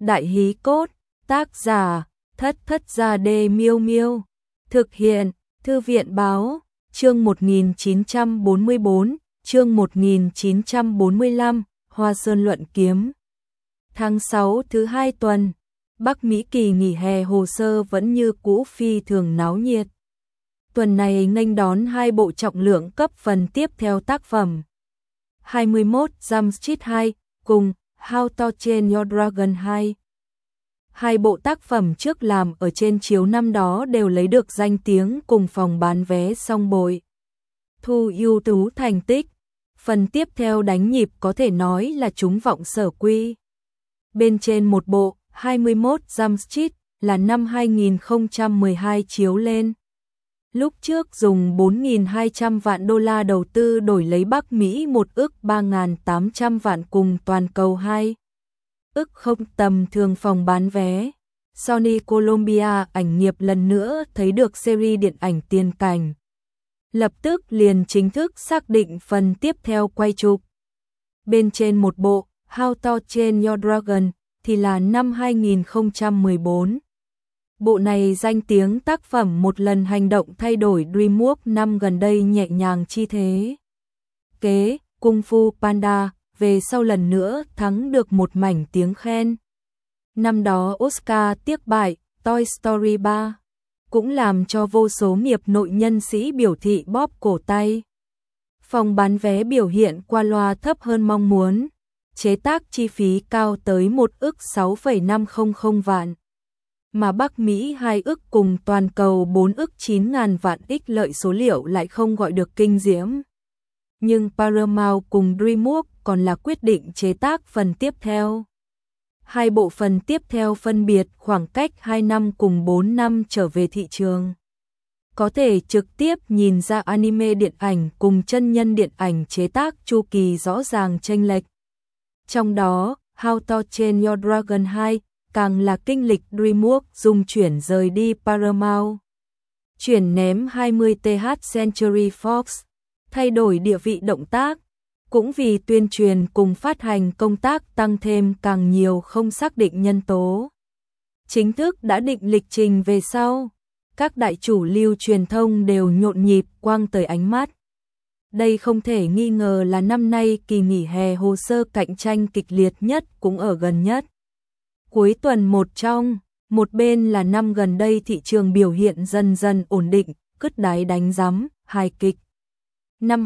Đại hí cốt, tác giả, Thất Thất Gia Đê Miêu Miêu. Thực hiện, Thư viện báo, chương 1944, chương 1945, Hoa Sơn Luận Kiếm. Tháng 6 thứ 2 tuần, Bắc Mỹ kỳ nghỉ hè hồ sơ vẫn như cũ phi thường náo nhiệt. Tuần này nghênh đón hai bộ trọng lượng cấp phần tiếp theo tác phẩm. 21 Jump Street 2 cùng How to Train Your Dragon 2. Hai bộ tác phẩm trước làm ở trên chiếu năm đó đều lấy được danh tiếng cùng phòng bán vé song bội. Thu ưu tú thành tích, phần tiếp theo đánh nhịp có thể nói là trúng vọng sở quy. Bên trên một bộ, 21 Jump Street là năm 2012 chiếu lên. Lúc trước dùng 4.200 vạn đô la đầu tư đổi lấy Bắc Mỹ 1 ức 3.800 vạn cùng toàn cầu 2 ức không tầm thường phòng bán vé. Sony Columbia ảnh nghiệp lần nữa thấy được series điện ảnh tiền cảnh. Lập tức liền chính thức xác định phần tiếp theo quay chụp. Bên trên một bộ, How to Train Your Dragon, thì là năm 2014. Bộ này danh tiếng tác phẩm một lần hành động thay đổi DreamWorks năm gần đây nhẹ nhàng chi thế. Kế, Kung Fu Panda, về sau lần nữa thắng được một mảnh tiếng khen. Năm đó Oscar tiếc bại, Toy Story 3, cũng làm cho vô số nghiệp nội nhân sĩ biểu thị bóp cổ tay. Phòng bán vé biểu hiện qua loa thấp hơn mong muốn, chế tác chi phí cao tới 1 ức 6,500 vạn. Mà Bắc Mỹ 2 ức cùng toàn cầu 4 ức 9.000 vạn ích lợi số liệu lại không gọi được kinh diễm. Nhưng Paramount cùng DreamWorks còn là quyết định chế tác phần tiếp theo. Hai bộ phần tiếp theo phân biệt khoảng cách 2 năm cùng 4 năm trở về thị trường. Có thể trực tiếp nhìn ra anime điện ảnh cùng chân nhân điện ảnh chế tác chu kỳ rõ ràng chênh lệch. Trong đó, How to Train Your Dragon 2 càng là kinh lịch DreamWorks dùng chuyển rời đi Paramount. Chuyển ném 20th Century Fox, thay đổi địa vị động tác, cũng vì tuyên truyền cùng phát hành công tác tăng thêm càng nhiều không xác định nhân tố. Chính thức đã định lịch trình về sau, các đại chủ lưu truyền thông đều nhộn nhịp quang tới ánh mắt. Đây không thể nghi ngờ là năm nay kỳ nghỉ hè hồ sơ cạnh tranh kịch liệt nhất cũng ở gần nhất. Cuối tuần một bên là năm gần đây thị trường biểu hiện dần dần ổn định, cứt đáy đánh giấm, hài kịch. Năm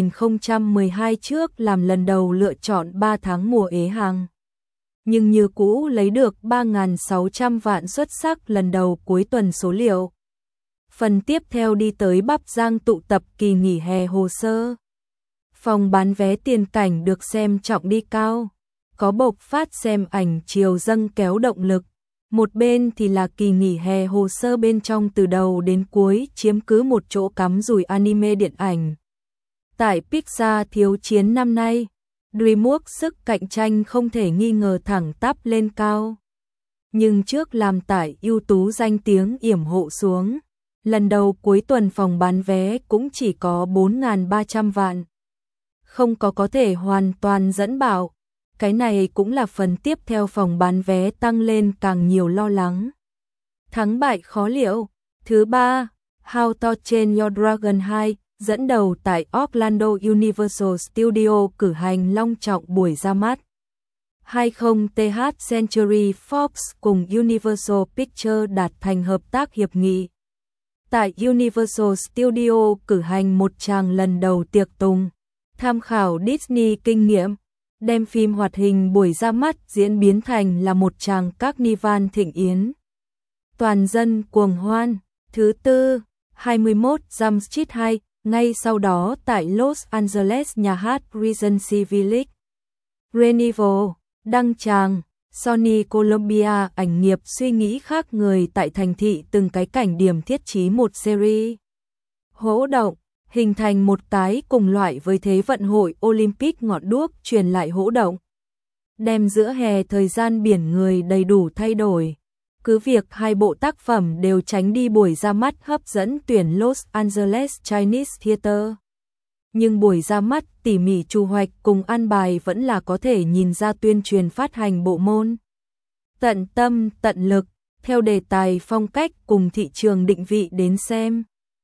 2012 trước làm lần đầu lựa chọn 3 tháng mùa ế hàng. Nhưng như cũ lấy được 3.600 vạn xuất sắc lần đầu cuối tuần số liệu. Phần tiếp theo đi tới Bắc Giang tụ tập kỳ nghỉ hè hồ sơ. Phòng bán vé tiền cảnh được xem trọng đi cao. Có bộc phát xem ảnh chiều dâng kéo động lực. Một bên thì là kỳ nghỉ hè hồ sơ bên trong từ đầu đến cuối chiếm cứ một chỗ cắm rủi anime điện ảnh. Tại Pixar thiếu chiến năm nay, DreamWorks sức cạnh tranh không thể nghi ngờ thẳng tắp lên cao. Nhưng trước làm tải ưu tú danh tiếng yểm hộ xuống, lần đầu cuối tuần phòng bán vé cũng chỉ có 4.300 vạn. Không có thể hoàn toàn dẫn bảo, cái này cũng là phần tiếp theo phòng bán vé tăng lên càng nhiều lo lắng. Thắng bại khó liệu. Thứ ba, How to Train Your Dragon 2 dẫn đầu tại Orlando Universal Studio cử hành long trọng buổi ra mắt. 20th Century Fox cùng Universal Pictures đạt thành hợp tác hiệp nghị. Tại Universal Studio cử hành một tràng lần đầu tiệc tùng, tham khảo Disney kinh nghiệm, đem phim hoạt hình buổi ra mắt diễn biến thành là một tràng carnival thịnh yến. Toàn dân cuồng hoan. Thứ tư, 21 Jump Street 2, ngay sau đó tại Los Angeles nhà hát Regency Village. Carnival, đăng tràng, Sony Columbia ảnh nghiệp suy nghĩ khác người tại thành thị từng cái cảnh điểm thiết trí một series. Hỗ động, hình thành một cái cùng loại với Thế vận hội Olympic ngọn đuốc truyền lại hỗ động. Đem giữa hè thời gian biển người đầy đủ thay đổi. Cứ việc hai bộ tác phẩm đều tránh đi buổi ra mắt hấp dẫn tuyển Los Angeles Chinese Theater. Nhưng buổi ra mắt tỉ mỉ chu hoạch cùng an bài vẫn là có thể nhìn ra tuyên truyền phát hành bộ môn. tận tâm, tận lực, theo đề tài phong cách cùng thị trường định vị đến xem.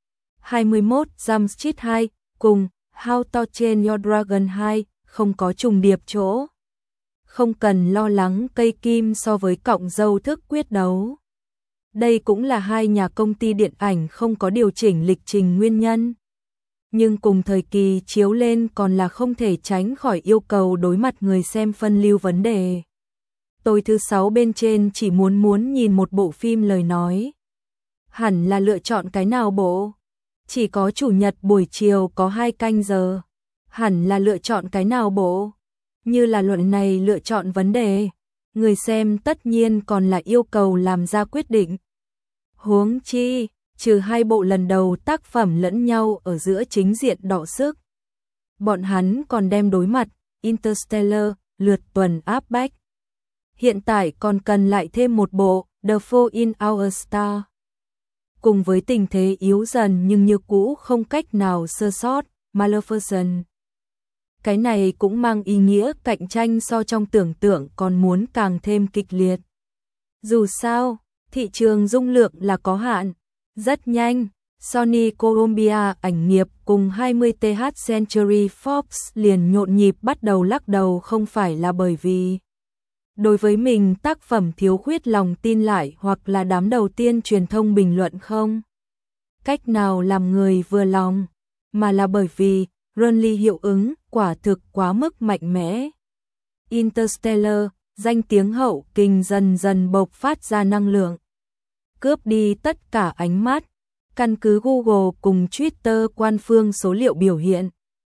21 Jump Street 2 cùng How to Train Your Dragon 2 không có trùng điệp chỗ. Không cần lo lắng cây kim so với cọng dâu thức quyết đấu. Đây cũng là hai nhà công ty điện ảnh không có điều chỉnh lịch trình nguyên nhân. Nhưng cùng thời kỳ chiếu lên còn là không thể tránh khỏi yêu cầu đối mặt người xem phân lưu vấn đề. Tôi thứ 6 bên trên chỉ muốn nhìn một bộ phim lời nói. Hẳn là lựa chọn cái nào bộ? Chỉ có chủ nhật buổi chiều có 2 canh giờ. Hẳn là lựa chọn cái nào bộ? Như là luận này lựa chọn vấn đề. Người xem tất nhiên còn là yêu cầu làm ra quyết định. Huống chi, trừ hai bộ lần đầu tác phẩm lẫn nhau ở giữa chính diện đọ sức. Bọn hắn còn đem đối mặt Interstellar, lượt tuần áp bách. Hiện tại còn cần lại thêm một bộ The Fall in Our Star. Cùng với tình thế yếu dần nhưng như cũ không cách nào sơ sót, Maleficent. Cái này cũng mang ý nghĩa cạnh tranh so trong tưởng tượng còn muốn càng thêm kịch liệt. Dù sao, thị trường dung lượng là có hạn. Rất nhanh, Sony Columbia ảnh nghiệp cùng 20th Century Fox liền nhộn nhịp bắt đầu lắc đầu không phải là bởi vì đối với mình tác phẩm thiếu khuyết lòng tin lại hoặc là đám đầu tiên truyền thông bình luận không cách nào làm người vừa lòng, mà là bởi vì Runley hiệu ứng quả thực quá mức mạnh mẽ. Interstellar, danh tiếng hậu kinh dần dần bộc phát ra năng lượng, cướp đi tất cả ánh mắt. Căn cứ Google cùng Twitter quan phương số liệu biểu hiện,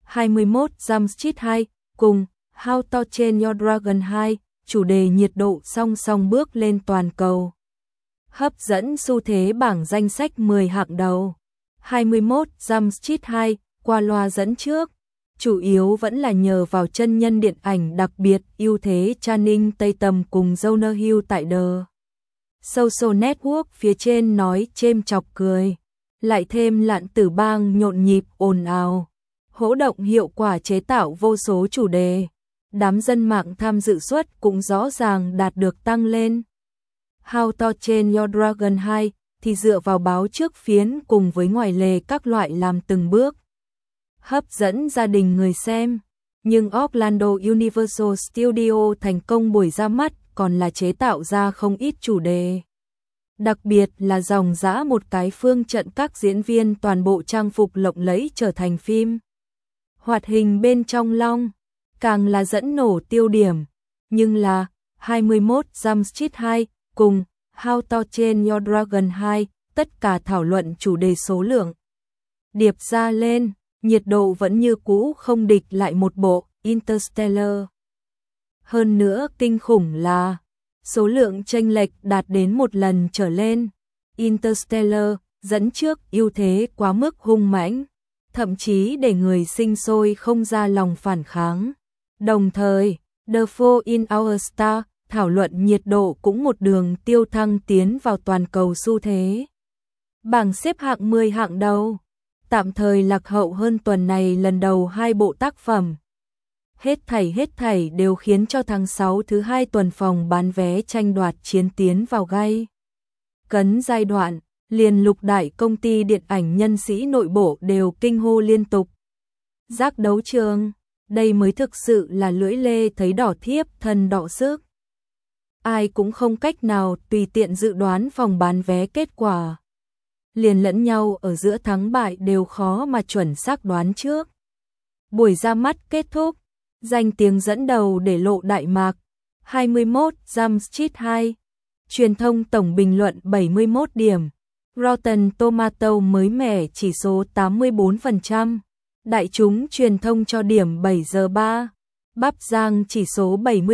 21 Jump Street 2 cùng How to Train Your Dragon 2 chủ đề nhiệt độ song song bước lên toàn cầu. Hấp dẫn xu thế bảng danh sách 10 hạng đầu. 21 Jump Street 2 qua loa dẫn trước, chủ yếu vẫn là nhờ vào chân nhân điện ảnh đặc biệt ưu thế Channing Tatum cùng Jonah Hill tại The Social Network phía trên nói chêm chọc cười. Lại thêm Lạn Tử Bang nhộn nhịp ồn ào, hỗ động hiệu quả chế tạo vô số chủ đề. Đám dân mạng tham dự suất cũng rõ ràng đạt được tăng lên. How to Train Your Dragon 2 thì dựa vào báo trước phiến cùng với ngoài lề các loại làm từng bước hấp dẫn gia đình người xem. Nhưng Orlando Universal Studio thành công buổi ra mắt còn là chế tạo ra không ít chủ đề. Đặc biệt là dòng dã một cái phương trận các diễn viên toàn bộ trang phục lộng lẫy trở thành phim hoạt hình bên trong long, càng là dẫn nổ tiêu điểm. Nhưng là 21 Jump Street 2 cùng How to Train Your Dragon 2, tất cả thảo luận chủ đề số lượng điệp ra lên, nhiệt độ vẫn như cũ không địch lại một bộ Interstellar. Hơn nữa kinh khủng là số lượng chênh lệch đạt đến 1 lần trở lên. Interstellar dẫn trước ưu thế quá mức hung mãnh, thậm chí để người sinh sôi không ra lòng phản kháng. Đồng thời, The Fall in Our Star thảo luận nhiệt độ cũng một đường tiêu thăng tiến vào toàn cầu xu thế. Bảng xếp hạng 10 hạng đầu, tạm thời lạc hậu hơn tuần này lần đầu 2 bộ tác phẩm. Hết thảy đều khiến cho tháng 6 thứ 2 tuần phòng bán vé tranh đoạt chiến tiến vào gay cấn giai đoạn, liền lục đại công ty điện ảnh nhân sĩ nội bộ đều kinh hô liên tục. Giác đấu trường, đây mới thực sự là lưỡi lê thấy đỏ thiếp thân đọ sức. Ai cũng không cách nào tùy tiện dự đoán phòng bán vé kết quả. Liền lẫn nhau ở giữa thắng bại đều khó mà chuẩn xác đoán trước. Buổi ra mắt kết thúc, danh tiếng dẫn đầu để lộ đại mạc. 21 Jump Street 2, truyền thông tổng bình luận 71 điểm. Rotten Tomatoes mới mẻ chỉ số 84%. Đại chúng truyền thông cho điểm 7/3. Bắp Giang chỉ số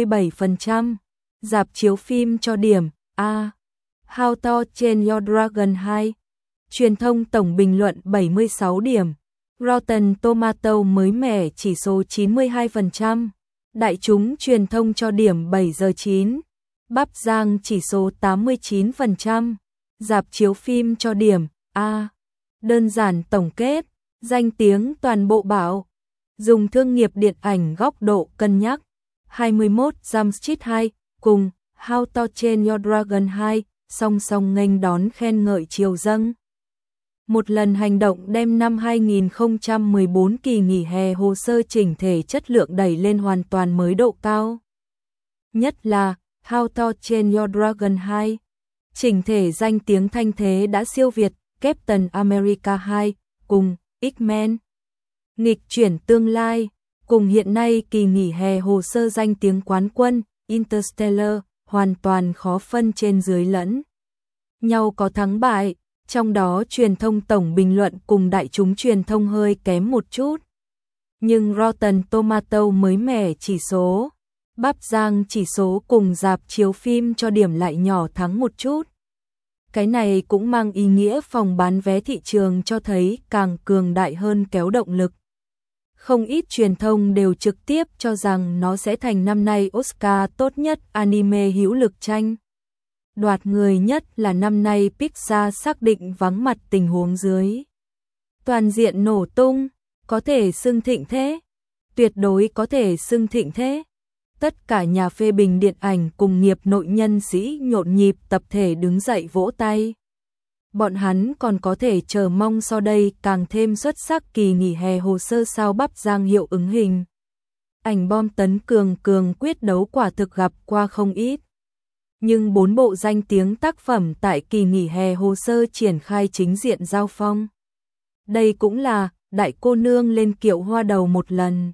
77%. Rạp chiếu phim cho điểm A. How to Train Your Dragon 2, truyền thông tổng bình luận 76 điểm. Rotten Tomatoes mới mẻ chỉ số 92%. Đại chúng truyền thông cho điểm 7/9. Bắp Giang chỉ số 89%. Rạp chiếu phim cho điểm A. Đơn giản tổng kết, danh tiếng toàn bộ bảo. Dùng thương nghiệp điện ảnh góc độ cân nhắc. 21 Jump Street 2 cùng How to Train Your Dragon 2, song song nghênh đón khen ngợi triều dâng. Một lần hành động đem năm 2014 kỳ nghỉ hè hồ sơ chỉnh thể chất lượng đẩy lên hoàn toàn mới độ cao. Nhất là How to Train Your Dragon 2, chỉnh thể danh tiếng thanh thế đã siêu việt Captain America 2 cùng X-Men. Nghịch chuyển tương lai, cùng hiện nay kỳ nghỉ hè hồ sơ danh tiếng quán quân Interstellar hoàn toàn khó phân trên dưới lẫn nhau có thắng bại, trong đó truyền thông tổng bình luận cùng đại chúng truyền thông hơi kém một chút. Nhưng Rotten Tomato mới mẻ chỉ số, Bắp Giang chỉ số cùng rạp chiếu phim cho điểm lại nhỏ thắng một chút. Cái này cũng mang ý nghĩa phòng bán vé thị trường cho thấy càng cường đại hơn kéo động lực. Không ít truyền thông đều trực tiếp cho rằng nó sẽ thành năm nay Oscar tốt nhất anime hữu lực tranh. Đoạt người nhất là năm nay Pixar xác định vắng mặt tình huống dưới. Toàn diện nổ tung, có thể xưng thịnh thế, tuyệt đối có thể xưng thịnh thế. Tất cả nhà phê bình điện ảnh cùng nghiệp nội nhân sĩ nhộn nhịp tập thể đứng dậy vỗ tay. Bọn hắn còn có thể chờ mong sau đây càng thêm xuất sắc kỳ nghỉ hè hồ sơ sao Bắp Giang hiệu ứng hình. Ảnh bom tấn cường quyết đấu quả thực gặp qua không ít. Nhưng 4 bộ danh tiếng tác phẩm tại kỳ nghỉ hè hồ sơ triển khai chính diện giao phong. Đây cũng là đại cô nương lên kiệu hoa đầu một lần.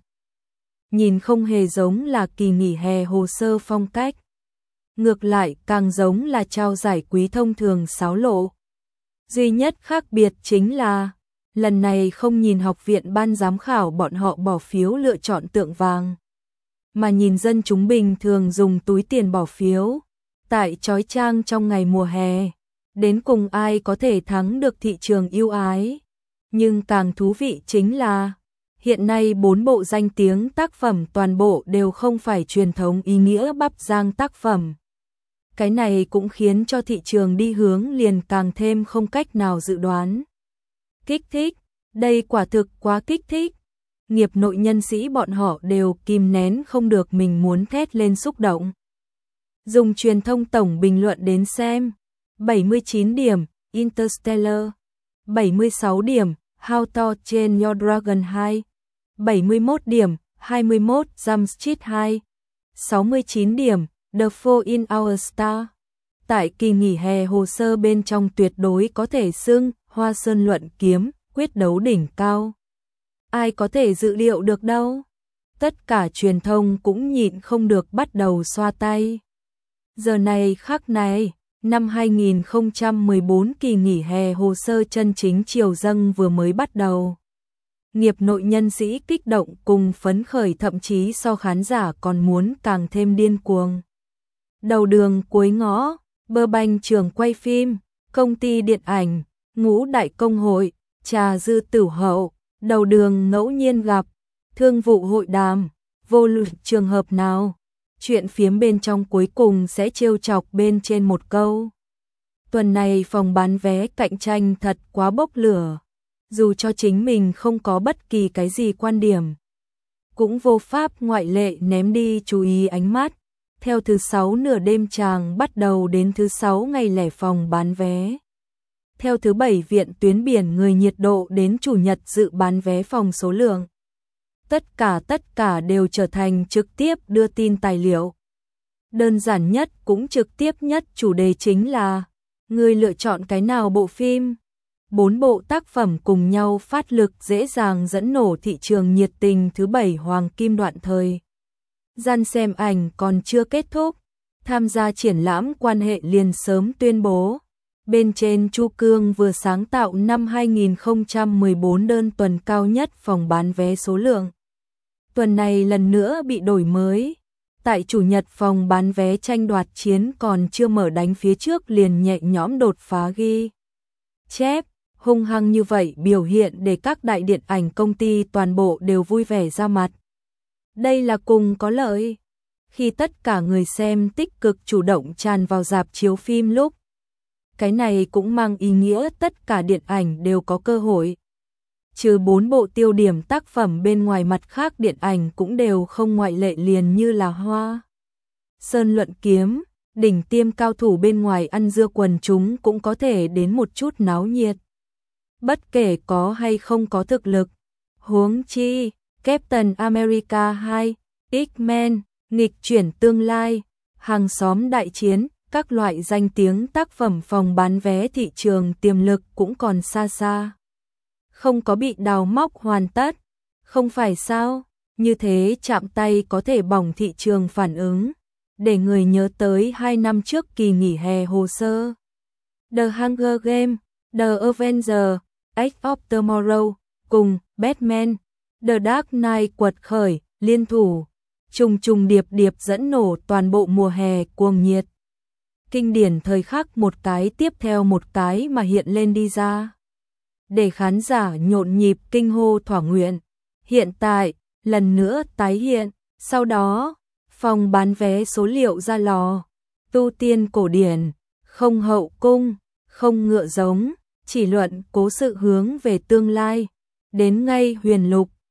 Nhìn không hề giống là kỳ nghỉ hè hồ sơ phong cách. Ngược lại càng giống là trao giải quý thông thường xáo lộ. Duy nhất khác biệt chính là, lần này không nhìn học viện ban giám khảo bọn họ bỏ phiếu lựa chọn tượng vàng, mà nhìn dân chúng bình thường dùng túi tiền bỏ phiếu, tại chói chang trong ngày mùa hè, đến cùng ai có thể thắng được thị trường yêu ái. Nhưng càng thú vị chính là, hiện nay 4 bộ danh tiếng tác phẩm toàn bộ đều không phải truyền thống ý nghĩa Bắp Giang tác phẩm. Cái này cũng khiến cho thị trường đi hướng liền càng thêm không cách nào dự đoán. Kích thích, đây quả thực quá kích thích. Nghiệp nội nhân sĩ bọn họ đều kìm nén không được mình muốn thét lên xúc động. Dùng truyền thông tổng bình luận đến xem, 79 điểm, Interstellar, 76 điểm, How to Train Your Dragon 2, 71 điểm, 21 Jump Street 2, 69 điểm, The Fall in Our Star. Tại kỳ nghỉ hè hồ sơ bên trong tuyệt đối có thể xưng Hoa Sơn luận kiếm, quyết đấu đỉnh cao. Ai có thể dự liệu được đâu. Tất cả truyền thông cũng nhịn không được bắt đầu xoa tay. Giờ này khắc này, năm 2014 kỳ nghỉ hè hồ sơ chân chính triều dâng vừa mới bắt đầu. Nghiệp nội nhân sĩ kích động cùng phấn khởi, thậm chí so khán giả còn muốn càng thêm điên cuồng. Đầu đường cuối ngõ, bơ banh trường quay phim, công ty điện ảnh, ngũ đại công hội, trà dư tử hậu, đầu đường ngẫu nhiên gặp, thương vụ hội đàm, vô luận trường hợp nào, chuyện phiếm bên trong cuối cùng sẽ trêu chọc bên trên một câu. Tuần này phòng bán vé cạnh tranh thật quá bốc lửa, dù cho chính mình không có bất kỳ cái gì quan điểm, cũng vô pháp ngoại lệ ném đi chú ý ánh mắt. Theo thứ 6 nửa đêm tràng bắt đầu đến thứ 6 ngày lẻ phòng bán vé. Theo thứ 7 viện tuyến biển người nhiệt độ đến chủ nhật dự bán vé phòng số lượng. Tất cả đều trở thành trực tiếp đưa tin tài liệu. Đơn giản nhất cũng trực tiếp nhất chủ đề chính là người lựa chọn cái nào bộ phim. 4 bộ tác phẩm cùng nhau phát lực dễ dàng dẫn nổ thị trường nhiệt tình thứ 7 hoàng kim đoạn thời. Gian xem ảnh còn chưa kết thúc, tham gia triển lãm quan hệ liền sớm tuyên bố. Bên trên Chu Cương vừa sáng tạo năm 2014 đơn tuần cao nhất phòng bán vé số lượng. Tuần này lần nữa bị đổi mới. Tại chủ nhật phòng bán vé tranh đoạt chiến còn chưa mở đánh phía trước liền nhẹ nhõm đột phá ghi chép. Hung hăng như vậy biểu hiện để các đại điện ảnh công ty toàn bộ đều vui vẻ ra mặt. Đây là cùng có lợi. Khi tất cả người xem tích cực chủ động tràn vào rạp chiếu phim lúc. Cái này cũng mang ý nghĩa tất cả điện ảnh đều có cơ hội. Trừ 4 bộ tiêu điểm tác phẩm bên ngoài, mặt khác điện ảnh cũng đều không ngoại lệ, liền như là Hoa Sơn luận kiếm, đỉnh tiêm cao thủ bên ngoài ăn dưa quần chúng cũng có thể đến một chút náo nhiệt. Bất kể có hay không có thực lực. Huống chi, Captain America 2, X-Men, nghịch chuyển tương lai, hàng xóm đại chiến, các loại danh tiếng tác phẩm phòng bán vé thị trường tiềm lực cũng còn xa xa. Không có bị đào móc hoàn tất, không phải sao? Như thế chạm tay có thể bỏng thị trường phản ứng, để người nhớ tới 2 năm trước kỳ nghỉ hè hồ sơ. The Hunger Games, The Avengers, Edge of Tomorrow, cùng Batman, The Dark Knight quật khởi, liên thủ, trùng trùng điệp điệp dẫn nổ toàn bộ mùa hè cuồng nhiệt. Kinh điển thời khắc một cái tiếp theo một cái mà hiện lên đi ra. Để khán giả nhộn nhịp kinh hô thỏa nguyện. Hiện tại, lần nữa tái hiện, sau đó, phòng bán vé số liệu ra lò. Tu tiên cổ điển, không hậu cung, không ngựa giống, chỉ luận cố sự hướng về tương lai. Đến ngay huyền lục,